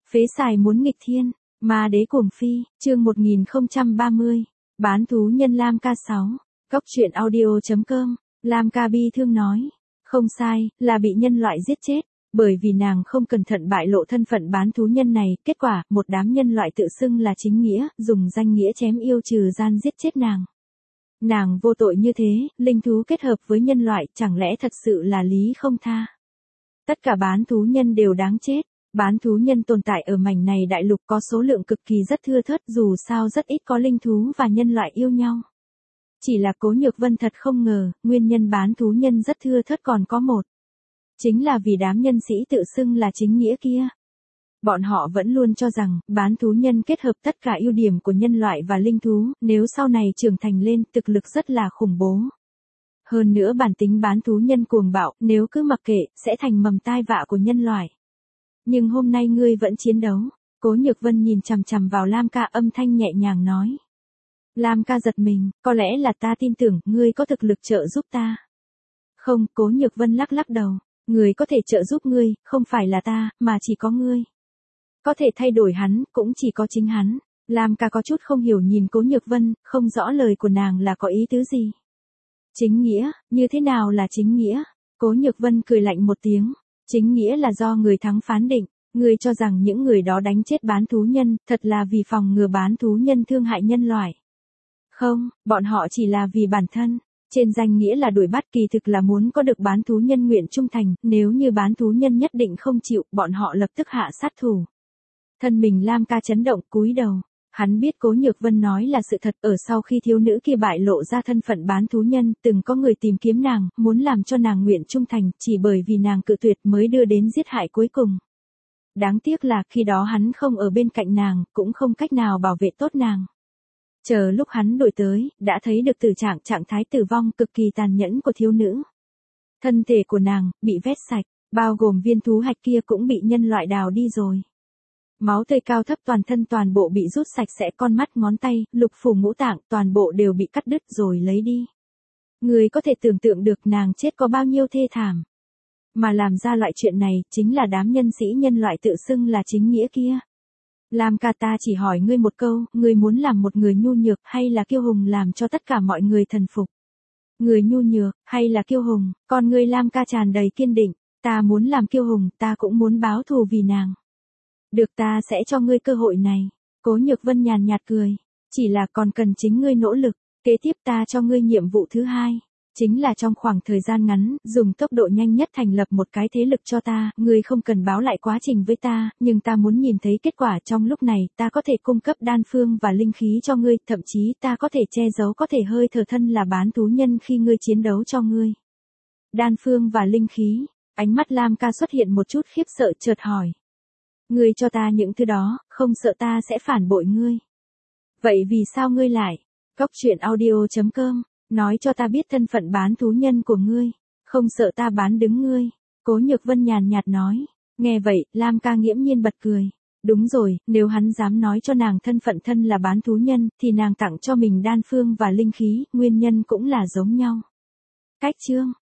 Phế xài muốn nghịch thiên, ma đế cuồng phi, chương 1030, bán thú nhân Lam ca 6, Cóc truyện audio.com, Lam ca bi thương nói, không sai, là bị nhân loại giết chết, bởi vì nàng không cẩn thận bại lộ thân phận bán thú nhân này, kết quả, một đám nhân loại tự xưng là chính nghĩa, dùng danh nghĩa chém yêu trừ gian giết chết nàng. Nàng vô tội như thế, linh thú kết hợp với nhân loại, chẳng lẽ thật sự là lý không tha. Tất cả bán thú nhân đều đáng chết. Bán thú nhân tồn tại ở mảnh này đại lục có số lượng cực kỳ rất thưa thớt, dù sao rất ít có linh thú và nhân loại yêu nhau. Chỉ là Cố Nhược Vân thật không ngờ, nguyên nhân bán thú nhân rất thưa thớt còn có một. Chính là vì đám nhân sĩ tự xưng là chính nghĩa kia. Bọn họ vẫn luôn cho rằng, bán thú nhân kết hợp tất cả ưu điểm của nhân loại và linh thú, nếu sau này trưởng thành lên, thực lực rất là khủng bố. Hơn nữa bản tính bán thú nhân cuồng bạo, nếu cứ mặc kệ, sẽ thành mầm tai vạ của nhân loại. Nhưng hôm nay ngươi vẫn chiến đấu. Cố Nhược Vân nhìn chằm chằm vào Lam ca, âm thanh nhẹ nhàng nói. Lam ca giật mình, có lẽ là ta tin tưởng, ngươi có thực lực trợ giúp ta. Không, Cố Nhược Vân lắc lắc đầu. Người có thể trợ giúp ngươi, không phải là ta, mà chỉ có ngươi. Có thể thay đổi hắn, cũng chỉ có chính hắn. Lam ca có chút không hiểu nhìn Cố Nhược Vân, không rõ lời của nàng là có ý tứ gì. Chính nghĩa, như thế nào là chính nghĩa? Cố Nhược Vân cười lạnh một tiếng. Chính nghĩa là do người thắng phán định, ngươi cho rằng những người đó đánh chết bán thú nhân, thật là vì phòng ngừa bán thú nhân thương hại nhân loại. Không, bọn họ chỉ là vì bản thân, trên danh nghĩa là đuổi bắt, kỳ thực là muốn có được bán thú nhân nguyện trung thành, nếu như bán thú nhân nhất định không chịu, bọn họ lập tức hạ sát thủ. Thân mình Lam ca chấn động, cúi đầu. Hắn biết Cố Nhược Vân nói là sự thật, ở sau khi thiếu nữ kia bại lộ ra thân phận bán thú nhân, từng có người tìm kiếm nàng, muốn làm cho nàng nguyện trung thành, chỉ bởi vì nàng cự tuyệt mới đưa đến giết hại cuối cùng. Đáng tiếc là khi đó hắn không ở bên cạnh nàng, cũng không cách nào bảo vệ tốt nàng. Chờ lúc hắn đuổi tới, đã thấy được trạng thái tử vong cực kỳ tàn nhẫn của thiếu nữ. Thân thể của nàng, bị vét sạch, bao gồm viên thú hạch kia cũng bị nhân loại đào đi rồi. Máu tươi cao thấp toàn thân toàn bộ bị rút sạch sẽ, con mắt ngón tay, lục phủ ngũ tạng toàn bộ đều bị cắt đứt rồi lấy đi. Người có thể tưởng tượng được nàng chết có bao nhiêu thê thảm. Mà làm ra loại chuyện này, chính là đám nhân sĩ nhân loại tự xưng là chính nghĩa kia. Lam ca, ta chỉ hỏi ngươi một câu, ngươi muốn làm một người nhu nhược hay là kiêu hùng làm cho tất cả mọi người thần phục? Người nhu nhược, hay là kiêu hùng? Con ngươi Lam ca tràn đầy kiên định, ta muốn làm kiêu hùng, ta cũng muốn báo thù vì nàng. Được, ta sẽ cho ngươi cơ hội này. Cố Nhược Vân nhàn nhạt cười. Chỉ là còn cần chính ngươi nỗ lực. Kế tiếp ta cho ngươi nhiệm vụ thứ hai. Chính là trong khoảng thời gian ngắn, dùng tốc độ nhanh nhất thành lập một cái thế lực cho ta. Ngươi không cần báo lại quá trình với ta, nhưng ta muốn nhìn thấy kết quả trong lúc này. Ta có thể cung cấp đan phương và linh khí cho ngươi. Thậm chí ta có thể che giấu có thể hơi thở thân là bán thú nhân khi ngươi chiến đấu cho ngươi. Đan phương và linh khí. Ánh mắt Lam ca xuất hiện một chút khiếp sợ, chợt hỏi. Ngươi cho ta những thứ đó, không sợ ta sẽ phản bội ngươi. Vậy vì sao ngươi lại? Cóc truyện audio.com, nói cho ta biết thân phận bán thú nhân của ngươi, không sợ ta bán đứng ngươi. Cố Nhược Vân nhàn nhạt nói. Nghe vậy, Lam ca nghiễm nhiên bật cười. Đúng rồi, nếu hắn dám nói cho nàng thân phận thân là bán thú nhân, thì nàng tặng cho mình đan phương và linh khí, nguyên nhân cũng là giống nhau. Cách chương